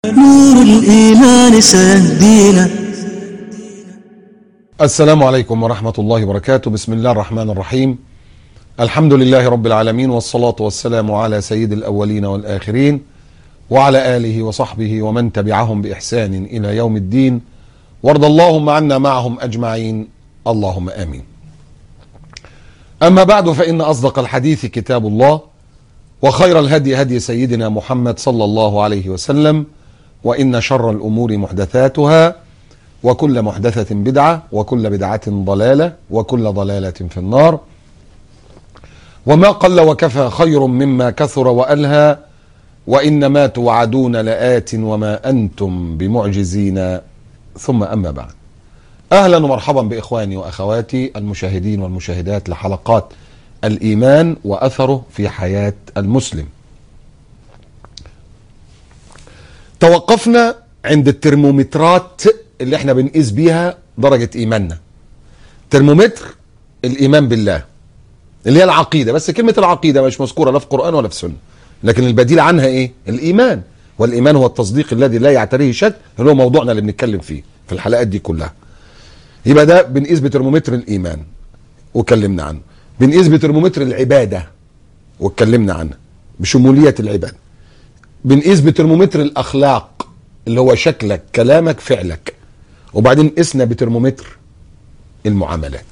نور الإيمان سيهدينا. السلام عليكم ورحمة الله وبركاته. بسم الله الرحمن الرحيم. الحمد لله رب العالمين، والصلاة والسلام على سيد الأولين والآخرين وعلى آله وصحبه ومن تبعهم بإحسان إلى يوم الدين، وارض اللهم عنا معهم أجمعين، اللهم آمين. أما بعد، فإن أصدق الحديث كتاب الله، وخير الهدي هدي سيدنا محمد صلى الله عليه وسلم، وإن شر الأمور محدثاتها، وكل محدثة بدعة، وكل بدعة ضلالة، وكل ضلالة في النار. وما قل وكفى خير مما كثر وألهى، وإنما توعدون لآت وما أنتم بمعجزين. ثم أما بعد، أهلا ومرحبا بإخواني وأخواتي المشاهدين والمشاهدات لحلقات الإيمان وأثره في حياة المسلم. توقفنا عند الترمومترات اللي احنا بنقيس بيها درجة إيماننا. ترمومتر الإيمان بالله اللي هي العقيدة، بس كلمة العقيدة مش مذكورة لا في القرآن ولا في السنة، لكن البديل عنها ايه؟ الإيمان. والإيمان هو التصديق الذي لا يعتريه شك، اللي هو موضوعنا اللي بنتكلم فيه في الحلقات دي كلها. يبقى ده بنقيس بترمومتر الإيمان وكلمنا عنه. بنقيس بترمومتر العبادة واتكلمنا عنها بشمولية العبادة. بنقيس بترمومتر الأخلاق اللي هو شكلك، كلامك، فعلك. وبعدين قسنا بترمومتر المعاملات.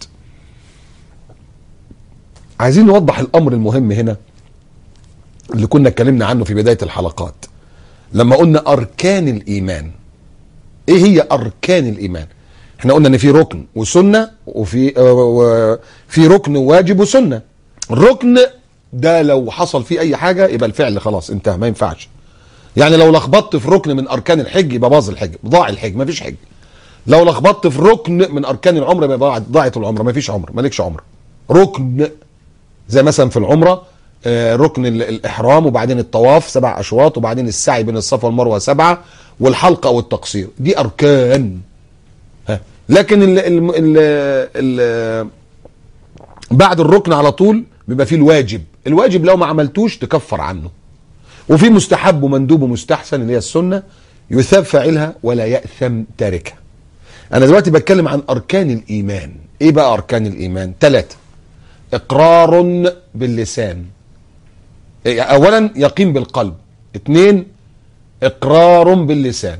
عايزين نوضح الأمر المهم هنا اللي كنا اتكلمنا عنه في بداية الحلقات لما قلنا أركان الإيمان. إيه هي أركان الإيمان؟ احنا قلنا ان في ركن وسنة، وفي ركن واجب وسنة. الركن ده لو حصل فيه اي حاجة يبقى الفعل خلاص انتهى، ما ينفعش. يعني لو لخبطت في ركن من اركان الحج يبقى باظ الحج، ضاع الحج، ما فيش حج. لو لخبطت في ركن من اركان العمره يبقى ضاعت العمره، ما فيش عمره، مالكش عمره. ركن زي مثلا في العمره ركن الاحرام، وبعدين الطواف 7 اشواط، وبعدين السعي بين الصفا والمروه 7، والحلقه او التقصير، دي اركان. لكن ال بعد الركن على طول بيبقى فيه الواجب. الواجب لو ما عملتوش تكفر عنه. وفي مستحب ومندوب ومستحسن اللي هي السنة، يثاب فاعلها ولا يأثم تاركها. انا دلوقتي بتكلم عن اركان الايمان. ايه بقى اركان الايمان؟ 3: اقرار باللسان، اولا يقين بالقلب. 2: اقرار باللسان.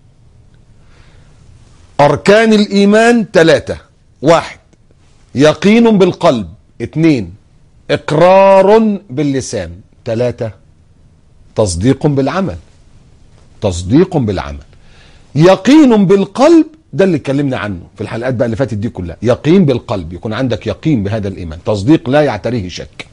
أركان الإيمان 3: 1: يقين بالقلب. 2: إقرار باللسان. 3: تصديق بالعمل. تصديق بالعمل. يقين بالقلب ده اللي اتكلمنا عنه في الحلقات بقى اللي فاتت دي كلها. يقين بالقلب، يكون عندك يقين بهذا الإيمان. تصديق لا يعتريه شك.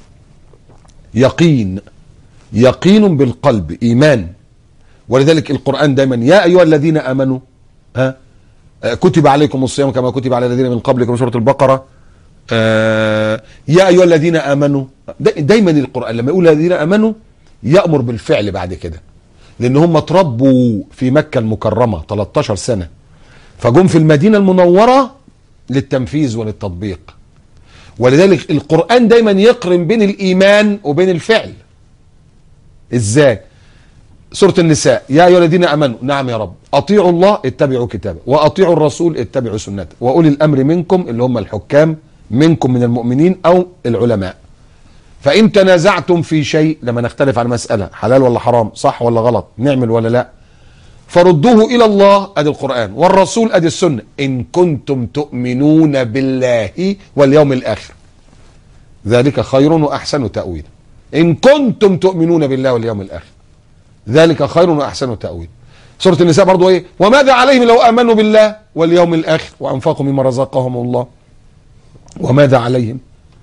يقين بالقلب إيمان. ولذلك القرآن دايما يا أيها الذين آمنوا كتب عليكم الصيام كما كتب على الذين من قبلكم، سورة البقرة. يا أيها الذين آمنوا، دايما القرآن لما يقول الذين آمنوا يأمر بالفعل بعد كده، لأن هم تربوا في مكة المكرمة 13 سنة، فجم في المدينة المنورة للتنفيذ وللتطبيق. ولذلك القرآن دايما يقرن بين الإيمان وبين الفعل. إزاي؟ سورة النساء يا أيها الذين آمنوا، نعم يا رب، أطيعوا الله اتبعوا كتابه، وأطيعوا الرسول اتبعوا سنته، وأولي الأمر منكم اللي هم الحكام منكم من المؤمنين أو العلماء. فإن تنازعتم في شيء، لما نختلف عن مسألة حلال ولا حرام، صح ولا غلط، نعمل ولا لا، فردوه إلى الله، أدي القرآن، والرسول، أدي السنة، إن كنتم تؤمنون بالله واليوم الآخر، ذلك خير وأحسن تأويلا. إن كنتم تؤمنون بالله واليوم الآخر، ذلك خير وأحسن تأويل. سورة النساء برضو ايه؟ وماذا عليهم لو آمنوا بالله واليوم الآخر وأنفقوا مما رزقهم الله. وماذا عليهم؟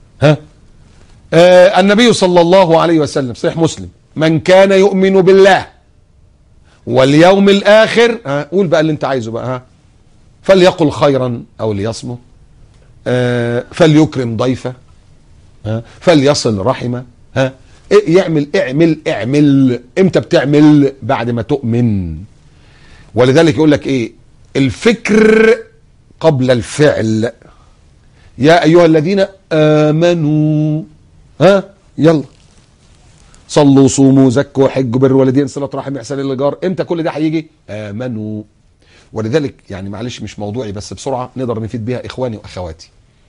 النبي صلى الله عليه وسلم صحيح مسلم: من كان يؤمن بالله واليوم الآخر، قول بقى اللي انت عايزه بقى، فليقل خيرا أو ليصمت، فليكرم ضيفه، فليصل رحمه. اعمل. امتى بتعمل؟ بعد ما تؤمن. ولذلك يقول لك ايه؟ الفكر قبل الفعل. يا ايها الذين امنوا، يلا صلوا صوموا زكوا حجوا بر والدين صلة رحم احسان للجار، امتى كل ده هيجي؟ امنوا. ولذلك يعني معلش مش موضوعي بس بسرعه نقدر نفيد بيها اخواني واخواتي.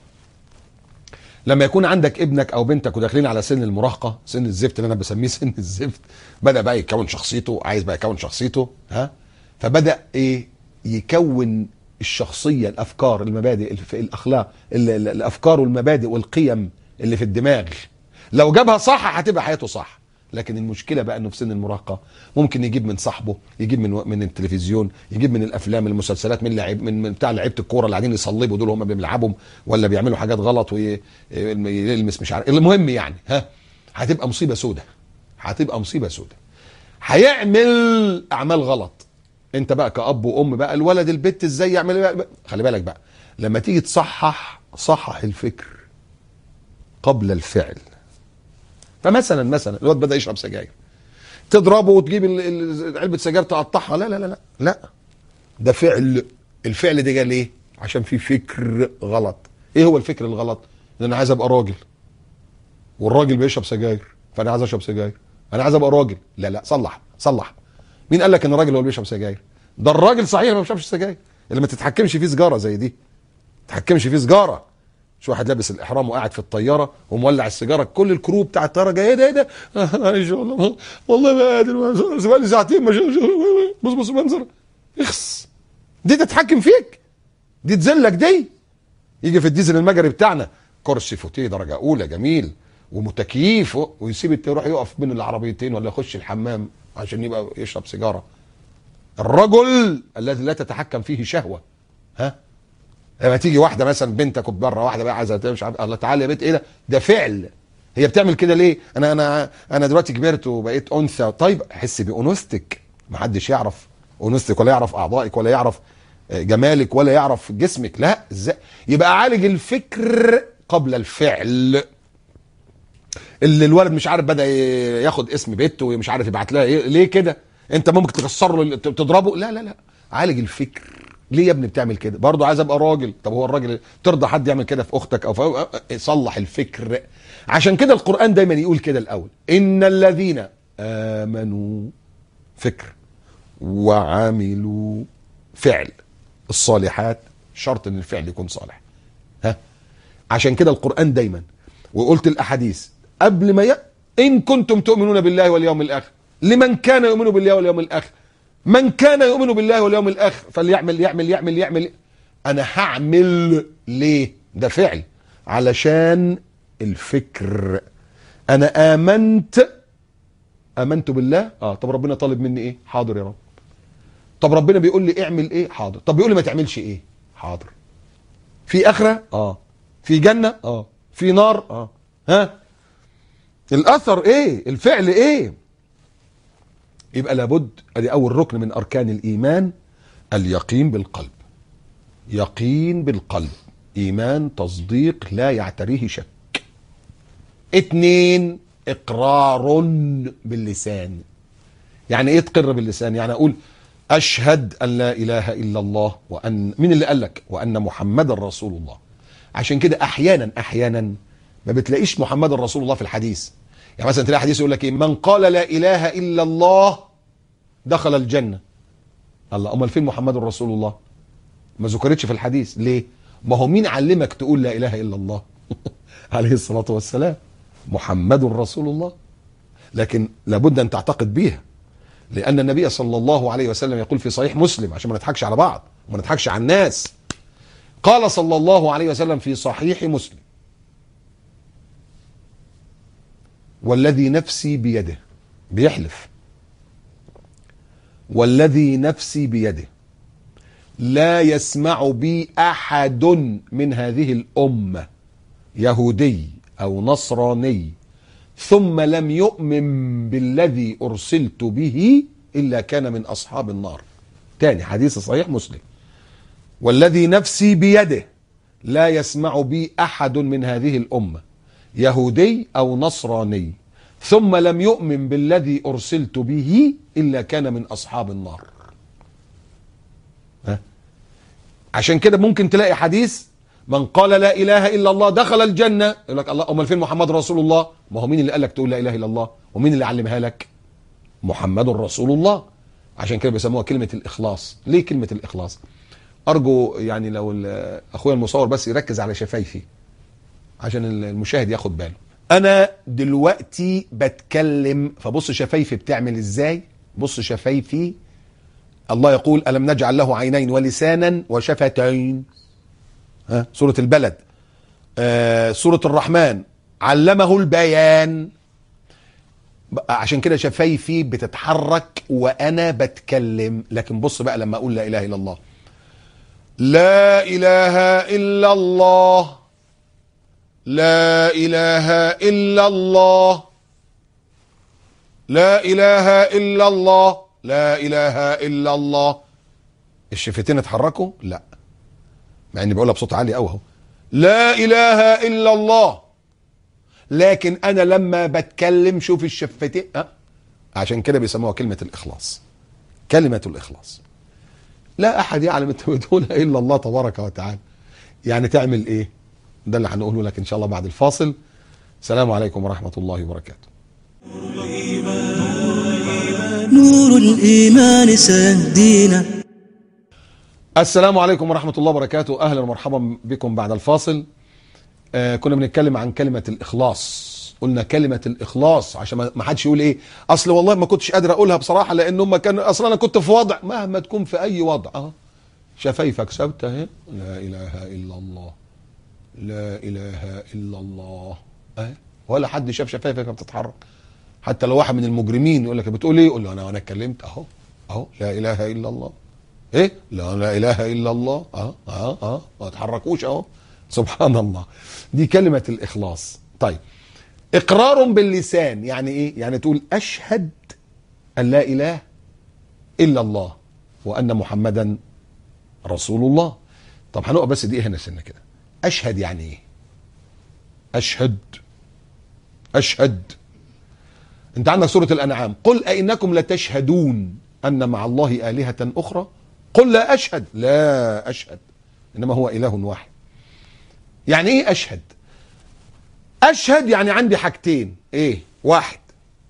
لما يكون عندك ابنك او بنتك وداخلين على سن المراهقه، سن الزفت اللي انا بسميه سن الزفت، بدا بقى يكون شخصيته، عايز بقى يكون شخصيته، فبدا ايه؟ يكون الشخصيه، الافكار، المبادئ، الاخلاق، الافكار والمبادئ والقيم اللي في الدماغ. لو جابها صح هتبقى حياته صح. لكن المشكله بقى انه في سن المراهقه ممكن يجيب من صاحبه، يجيب من التلفزيون، يجيب من الافلام، المسلسلات، من لعيب، من بتاع لعيبه الكوره اللي قاعدين يصلبوا دول، هم بيلعبهم ولا بيعملوا حاجات غلط ويلمس مش عارف. المهم يعني هتبقى مصيبه سودة، هتبقى مصيبه سودة. هيعمل اعمال غلط. انت بقى كأب وام بقى، الولد البت ازاي يعمل بقى؟ خلي بالك بقى لما تيجي صحح الفكر قبل الفعل. فمثلا الواد بدأ يشرب سجاير، تضربه وتجيب علبة سجاير تقطعها؟ لا لا لا لا لا، ده فعل. الفعل ده جه ليه؟ عشان في فكر غلط. ايه هو الفكر الغلط؟ ان انا عايز ابقى راجل، والراجل بيشرب سجاير، فانا عايز اشرب سجاير. انا عايز ابقى راجل. لا لا، صلح. مين قال لك ان الراجل هو اللي بيشرب سجاير؟ ده الراجل صحيح ما بيشربش سجاير، اللي ما تتحكمش فيه سجاره زي دي، تتحكمش فيه سجاره. شو واحد لابس الاحرام وقاعد في الطياره ومولع السيجاره، كل الكرو بتاع الطياره جاي، ايه ده معلش والله ما قادر، بقى لي ساعتين بص منظر. اخس، دي تتحكم فيك، دي تذلك. دي يجي في الديزل المجري بتاعنا كرسي فوتيه درجه اولى جميل ومتكييف، ويسيب يروح يقف بين العربيتين ولا يخش الحمام عشان يبقى يشرب سيجاره. الرجل الذي لا تتحكم فيه شهوه. لما تيجي واحده مثلا بنتك بره، واحده بقى عايزه مش عارف، الله تعالى يا بنت ايه ده فعل. هي بتعمل كده ليه؟ انا دلوقتي كبرت وبقيت انثى. طيب حس بانوثتك، ما حدش يعرف انوثتك ولا يعرف اعضائك ولا يعرف جمالك ولا يعرف جسمك. لا، ازاي؟ يبقى عالج الفكر قبل الفعل. اللي الولد مش عارف بدا ياخد اسم بنت ومش عارف يبعت لها ايه، ليه كده؟ انت ممكن تكسر له، تضربه؟ لا لا لا، عالج الفكر. ليه يا ابني بتعمل كده؟ برضه عايز ابقى راجل. طب هو الراجل ترضى حد يعمل كده في اختك او في صلح الفكر. عشان كده القرآن دايما يقول كده الاول، ان الذين امنوا فكر وعملوا فعل الصالحات. شرط ان الفعل يكون صالح. عشان كده القرآن دايما، وقلت الاحاديث قبل ما ان كنتم تؤمنون بالله واليوم الاخر، لمن كان يؤمن بالله واليوم الاخر، من كان يؤمن بالله واليوم الاخر فليعمل يعمل. انا هعمل ليه؟ ده فعل علشان الفكر. انا امنت بالله. طب ربنا طالب مني ايه؟ حاضر يا رب. طب ربنا بيقول لي اعمل ايه؟ حاضر. طب بيقول لي ما تعملش ايه؟ حاضر. في اخره؟ في جنه؟ في نار؟ الاثر ايه؟ الفعل ايه؟ يبقى لابد، ادي اول ركن من اركان الايمان، اليقين بالقلب. يقين بالقلب، ايمان تصديق لا يعتريه شك. 2 اقرار باللسان. يعني ايه تقر باللسان؟ يعني اقول اشهد ان لا اله الا الله، وان، مين اللي قال لك؟ وان محمد رسول الله. عشان كده احيانا ما بتلاقيش محمد رسول الله في الحديث. يعني مثلا تلاقي حديث يقول لك ايه؟ من قال لا اله الا الله دخل الجنه. الله، امال فين محمد رسول الله؟ ما ذكرتش في الحديث ليه؟ ما هو مين علمك تقول لا اله الا الله؟ عليه الصلاه والسلام، محمد رسول الله. لكن لابد ان تعتقد بيها، لان النبي صلى الله عليه وسلم يقول في صحيح مسلم، عشان ما نضحكش على بعض وما نضحكش على الناس. قال صلى الله عليه وسلم في صحيح مسلم: والذي نفسي بيده، بيحلف، والذي نفسي بيده لا يسمع بي احد من هذه الامه يهودي او نصراني ثم لم يؤمن بالذي ارسلت به الا كان من اصحاب النار. تاني حديث صحيح مسلم: والذي نفسي بيده لا يسمع بي احد من هذه الامه يهودي او نصراني ثم لم يؤمن بالذي ارسلت به الا كان من اصحاب النار. عشان كده ممكن تلاقي حديث من قال لا اله الا الله دخل الجنه. يقول لك الله امال فين محمد رسول الله؟ ما هو مين اللي قال لك تقول لا اله الا الله؟ ومين اللي علمها لك؟ محمد رسول الله. عشان كده بيسموها كلمه الاخلاص. ليه كلمه الاخلاص؟ ارجو يعني لو اخويا المصور بس يركز على شفايفي عشان المشاهد ياخد باله. انا دلوقتي بتكلم، فبص شفايفي بتعمل ازاي. بص شفايفي، الله يقول ألم نجعل له عينين ولسانا وشفتين. سورة البلد. سورة الرحمن علمه البيان. عشان كده شفايفي بتتحرك وأنا بتكلم. لكن بص بقى لما أقول لا إله إلا الله، لا إله إلا الله، لا إله إلا الله، لا إله إلا الله، لا إله إلا الله. الشفتين اتحركوا؟ لا، مع اني بقولها بصوت عالي قوي اهو، لا إله إلا الله. لكن أنا لما بتكلم شوف الشفتين عشان كده بيسموها كلمة الإخلاص. كلمة الإخلاص. لا أحد يعلم أنت بتقولها إلا الله تبارك وتعالى. يعني تعمل إيه؟ ده اللي هنقوله لك إن شاء الله بعد الفاصل. السلام عليكم ورحمة الله وبركاته. نور الإيمان سيهدينا. السلام عليكم ورحمة الله وبركاته. أهلا ومرحبا بكم بعد الفاصل. كنا بنتكلم عن كلمة الإخلاص. قلنا كلمة الإخلاص عشان ما حدش يقول إيه أصل والله ما كنتش قادر أقولها بصراحة لأن هم كانوا أصلا أنا كنت في وضع. مهما تكون في أي وضع شفايفك ثابتة اهي، لا إله إلا الله، لا إله إلا الله ولا حد شاف شفايفك بتتحرك. حتى لو واحد من المجرمين يقول لك بتقول ايه، يقول له انا اتكلمت اهو لا اله الا الله. ايه؟ لا اله الا الله. ما تحركوش اهو. سبحان الله. دي كلمة الإخلاص. طيب، إقرار باللسان يعني ايه؟ يعني تقول أشهد أن لا إله إلا الله وأن محمدا رسول الله. طب هنقف بس دقيقة هنا سنة كده. أشهد يعني ايه؟ أشهد. انت عندك سورة الأنعام، قل أئنكم لتشهدون أن مع الله آلهة أخرى قل لا أشهد. لا أشهد، إنما هو إله واحد. يعني إيه أشهد؟ أشهد يعني عندي حاجتين. إيه؟ واحد،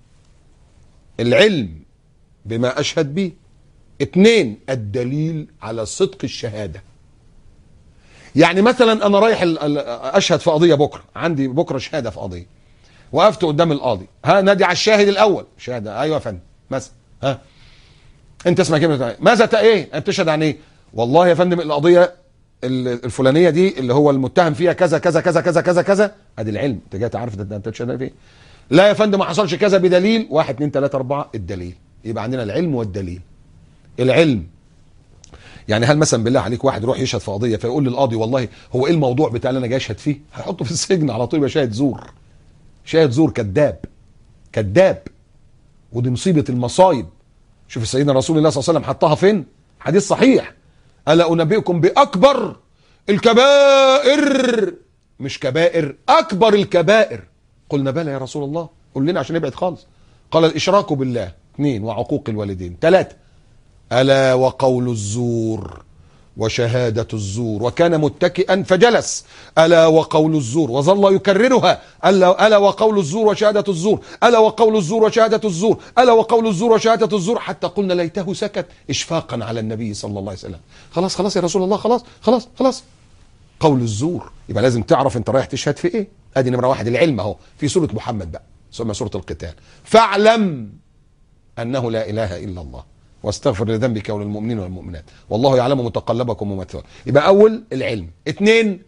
العلم بما أشهد به. اتنين، الدليل على صدق الشهادة. يعني مثلا أنا رايح أشهد في قضية بكرة، عندي بكرة شهادة في قضية، وقفت قدام القاضي، نادي على الشاهد الاول. شهاده، ايوه يا فندم مثلا، انت اسمك ايه؟ ماذا ايه؟ بتشهد عن ايه؟ والله يا فندم القضيه الفلانيه دي اللي هو المتهم فيها كذا كذا كذا كذا كذا كذا. ادي العلم، انت جاي تعرف انت بتشهد ايه؟ لا يا فندم ما حصلش كذا بدليل 1 2 3 4. الدليل. يبقى عندنا العلم والدليل. العلم يعني هل مثلا بالله عليك واحد يروح يشهد في قضيه فيقول للقاضي والله هو ايه الموضوع بتاع اللي انا جاي اشهد فيه؟ هيحطه في السجن على طول. يبقى شاهد زور. شاهد زور، كذاب. ودي مصيبة المصايب. شوف سيدنا رسول الله صلى الله عليه وسلم حطها فين؟ حديث صحيح، ألا أنبئكم بأكبر الكبائر، مش كبائر، أكبر الكبائر. قلنا بلى يا رسول الله، قل لنا عشان نبعد خالص. قال الإشراك بالله. 2، وعقوق الوالدين. 3، ألا وقول الزور وشهادة الزور. وكان متكئا فجلس. ألا وقول الزور، وظل يكررها. ألا وقول الزور وشهادة الزور، ألا وقول الزور وشهادة الزور، ألا وقول الزور وشهادة الزور، حتى قلنا ليته سكت إشفاقا على النبي صلى الله عليه وسلم. خلاص يا رسول الله، خلاص. قول الزور. يبقى لازم تعرف انت رايح تشهد في ايه. ادي نمرة 1 العلم اهو في سورة محمد بقى، ثم سورة القتال. فاعلم أنه لا إله إلا الله واستغفر لذنبك وللمؤمنين والمؤمنات والله يعلم متقلبكم ومثواكم. يبقى اول العلم. 2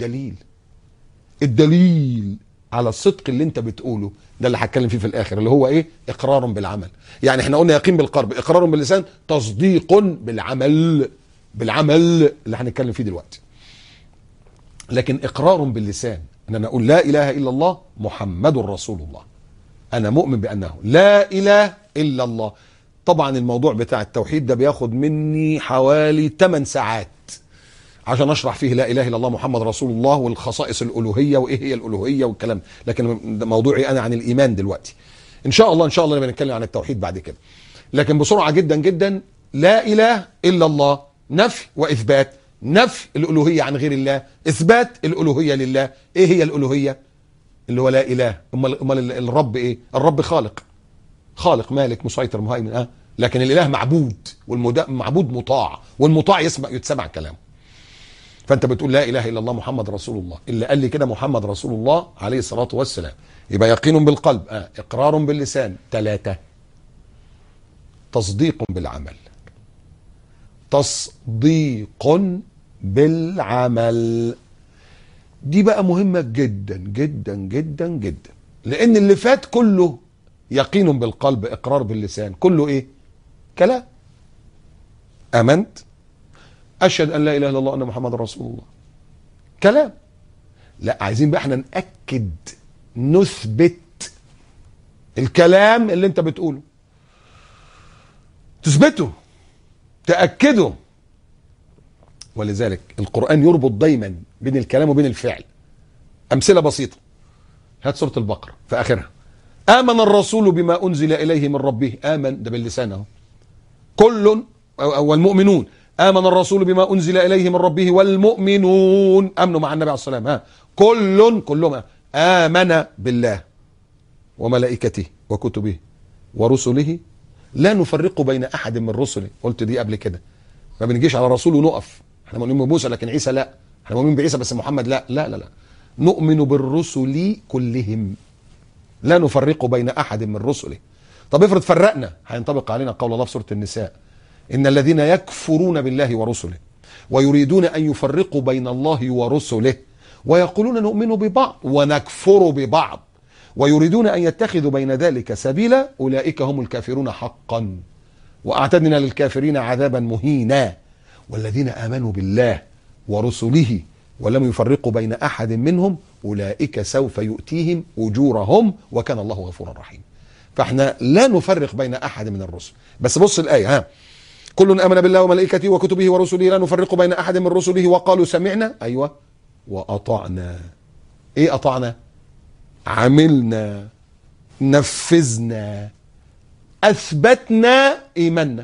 الدليل على الصدق اللي انت بتقوله. ده اللي هتكلم فيه في الاخر، اللي هو ايه؟ اقرار بالعمل. يعني احنا قلنا يقين بالقلب، اقرار باللسان، تصديق بالعمل اللي هنتكلم فيه دلوقتي. لكن اقرار باللسان ان انا اقول لا اله الا الله محمد رسول الله، انا مؤمن بانه لا اله الا الله. طبعا الموضوع بتاع التوحيد ده بياخد مني حوالي 8 ساعات عشان اشرح فيه لا اله الا الله محمد رسول الله والخصائص الالوهيه وايه هي الالوهيه والكلام. لكن موضوعي انا عن الايمان دلوقتي. ان شاء الله نبقى نتكلم عن التوحيد بعد كده. لكن بسرعه جدا جدا، لا اله الا الله نفي واثبات. نفي الالوهيه عن غير الله، اثبات الالوهيه لله. ايه هي الالوهيه؟ اللي هو لا اله. امال الرب ايه؟ الرب خالق مالك مسيطر مهيمن، لكن الاله معبود، والمعبود مطاع، والمطاع يتسمع كلامه. فانت بتقول لا اله الا الله محمد رسول الله، اللي قال لي كده محمد رسول الله عليه الصلاه والسلام. يبقى يقين بالقلب، اقرار باللسان، 3 تصديق بالعمل. تصديق بالعمل دي بقى مهمة جدا جدا جدا جدا، لان اللي فات كله يقين بالقلب اقرار باللسان، كله ايه؟ كلام. امنت، اشهد ان لا اله الا الله ان محمد رسول الله، كلام. لا، عايزين بقى احنا نأكد، نثبت الكلام اللي انت بتقوله، تثبته، تأكده. ولذلك القرآن يربط دايما بين الكلام وبين الفعل. أمثلة بسيطة، هات سورة البقرة في آخرها: آمن الرسول بما أنزل إليه من ربه. آمن ده باللسان اهو، كل والمؤمنون. آمن الرسول بما أنزل إليه من ربه والمؤمنون، أمنوا مع النبي عليه الصلاة والسلام. كلهم آمن بالله وملائكته وكتبه ورسله لا نفرق بين أحد من رسله. قلت دي قبل كده، ما بنجيش على رسول ونقف. احنا مؤمنين بموسى لكن عيسى لا، احنا مؤمنين بعيسى بس محمد لا لا لا لا. نؤمن بالرسل كلهم، لا نفرق بين أحد من رسله. طب افرض فرقنا، هينطبق علينا قول الله في سورة النساء: إن الذين يكفرون بالله ورسله ويريدون أن يفرقوا بين الله ورسله ويقولون نؤمن ببعض ونكفر ببعض ويريدون أن يتخذوا بين ذلك سبيلا أولئك هم الكافرون حقا وأعتدنا للكافرين عذابا مهينا. والذين آمنوا بالله ورسله ولم يفرقوا بين أحد منهم أولئك سوف يؤتيهم أجورهم وكان الله غفورا رحيما. فاحنا لا نفرق بين أحد من الرسل. بس بص الآية: كل آمن بالله وملائكته وكتبه ورسله لا نفرق بين أحد من رسله وقالوا سمعنا، أيوة، وأطعنا. إيه أطعنا؟ عملنا، نفذنا، أثبتنا إيماننا.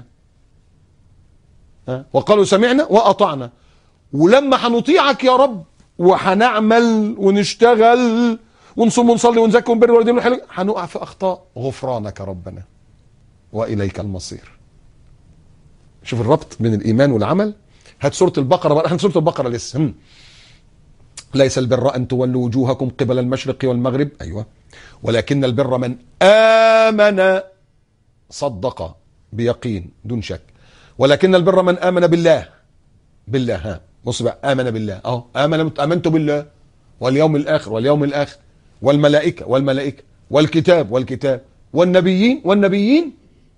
وقالوا سمعنا وأطعنا. ولما هنطيعك يا رب وهنعمل ونشتغل ونصوم ونصلي ونزكي ونبر والدين والحلو، هنقع في أخطاء، غفرانك ربنا وإليك المصير. شوف الربط بين الإيمان والعمل. هات سورة البقرة بقى، احنا سورة البقرة لسه. ليس البر أن تولوا وجوهكم قبل المشرق والمغرب، أيوة، ولكن البر من آمن، صدق بيقين دون شك. ولكن البر من آمن بالله. بص بقى، آمن بالله اهو، آمنت بالله واليوم الآخر والملائكة والكتاب والنبيين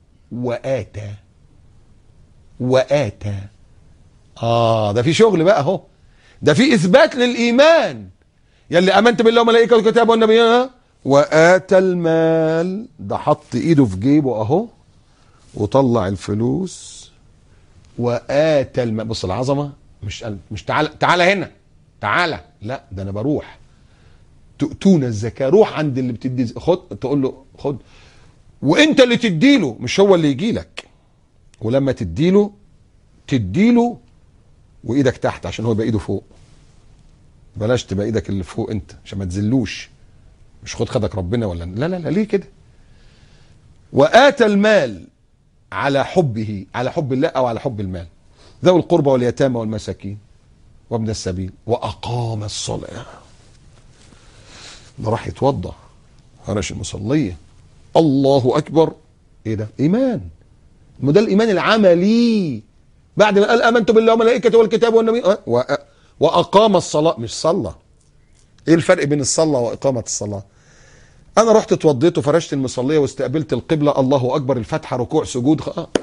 وآتى. ده في شغل بقى اهو، ده في إثبات للإيمان. يلي آمنت بالله وملائكة والكتاب والنبيين وآتى المال، ده حط إيده في جيبه اهو وطلع الفلوس وآتى المال. بص العظمة، مش تعالى هنا، تعالى، لا، ده أنا بروح. تؤتون الزكاة، روح عند اللي بتدي، خد، تقول له خد، وانت اللي تديله، مش هو اللي يجي لك. ولما تديله وايدك تحت عشان هو يبقى ايده فوق. بلاش تبقى ايدك اللي فوق انت عشان ما تذلوش. مش خدك ربنا ولا لا لا لا، ليه كده؟ وآتى المال على حبه، على حب الله او على حب المال، ذوي القربى واليتامى والمساكين وابن السبيل وأقام الصلاة. ده راح يتوضى، هرش المصلية، الله أكبر. إيه ده؟ إيمان. ما ده الإيمان العملي. بعد ما قال آمنت بالله وملائكته والكتاب والنبي وأقام الصلاة، مش صلى. إيه الفرق بين الصلاة وإقامة الصلاة؟ أنا رحت اتوضيت وفرشت المصلية واستقبلت القبلة، الله أكبر، الفتحة، ركوع، سجود،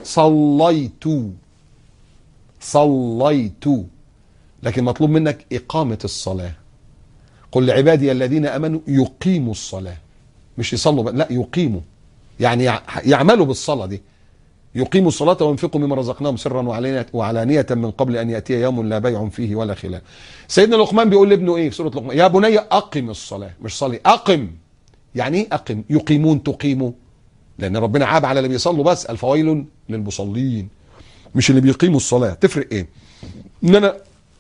صليت. لكن مطلوب منك إقامة الصلاة. قل لعبادي الذين آمنوا يقيموا الصلاة، مش يصلوا لا، يقيموا، يعني يعملوا بالصلاة دي. يقيموا الصلاة وينفقوا مما رزقناهم سرا وعلانية من قبل أن يأتي يوم لا بيع فيه ولا خلال. سيدنا لقمان بيقول لابنه إيه في سورة لقمان؟ يا بني أقم الصلاة، مش صلي، أقم. يعني إيه أقم؟ يقيمون، تقيموا، لأن ربنا عاب على اللي بيصلوا بس، الفويل للمصلين، مش اللي بيقيموا الصلاة. تفرق إيه؟ إن أنا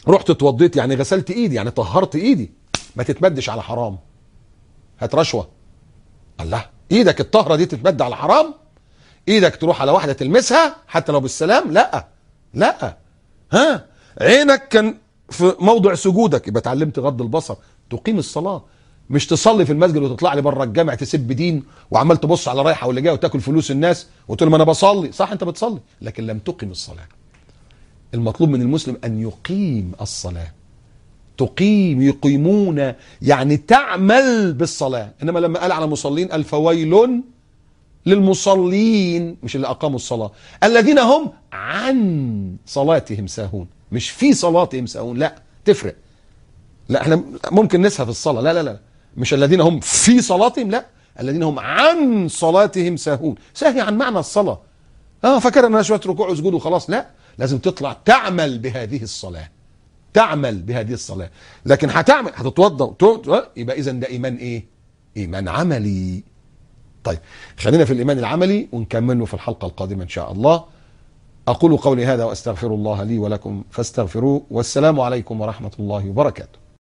رحت اتوضيت يعني غسلت ايدي يعني طهرت ايدي، ما تتمدش على حرام، هات رشوه. الله، ايدك الطهره دي تتمد على حرام؟ ايدك تروح على واحده تلمسها حتى لو بالسلام؟ لا لا. ها، عينك كان في موضع سجودك، يبقى اتعلمت غض البصر، تقيم الصلاه. مش تصلي في المسجد وتطلع لي بره الجامع تسب دين وعمال تبص على رايحه واللي جايه وتاكل فلوس الناس وتقول ما انا بصلي. صح، انت بتصلي لكن لم تقم الصلاه. المطلوب من المسلم ان يقيم الصلاه. تقيم، يقيمون يعني تعمل بالصلاه. انما لما قال على المصلين قال فويل للمصلين، مش اللي اقاموا الصلاه، الذين هم عن صلاتهم ساهون، مش في صلاتهم ساهون. لا، تفرق. لا، احنا ممكن نسهى في الصلاه، لا لا لا، مش الذين هم في صلاتهم، لا، الذين هم عن صلاتهم ساهون. ساهي عن معنى الصلاه. فاكر ان شويه ركوع وسجود وخلاص؟ لا، لازم تطلع تعمل بهذه الصلاه، تعمل بهذه الصلاه. لكن هتعمل، هتتوضا يبقى اذا ده ايمان ايه؟ ايمان عملي. طيب، خلينا في الايمان العملي ونكمله في الحلقه القادمه ان شاء الله. اقول قولي هذا واستغفر الله لي ولكم فاستغفروه، والسلام عليكم ورحمه الله وبركاته.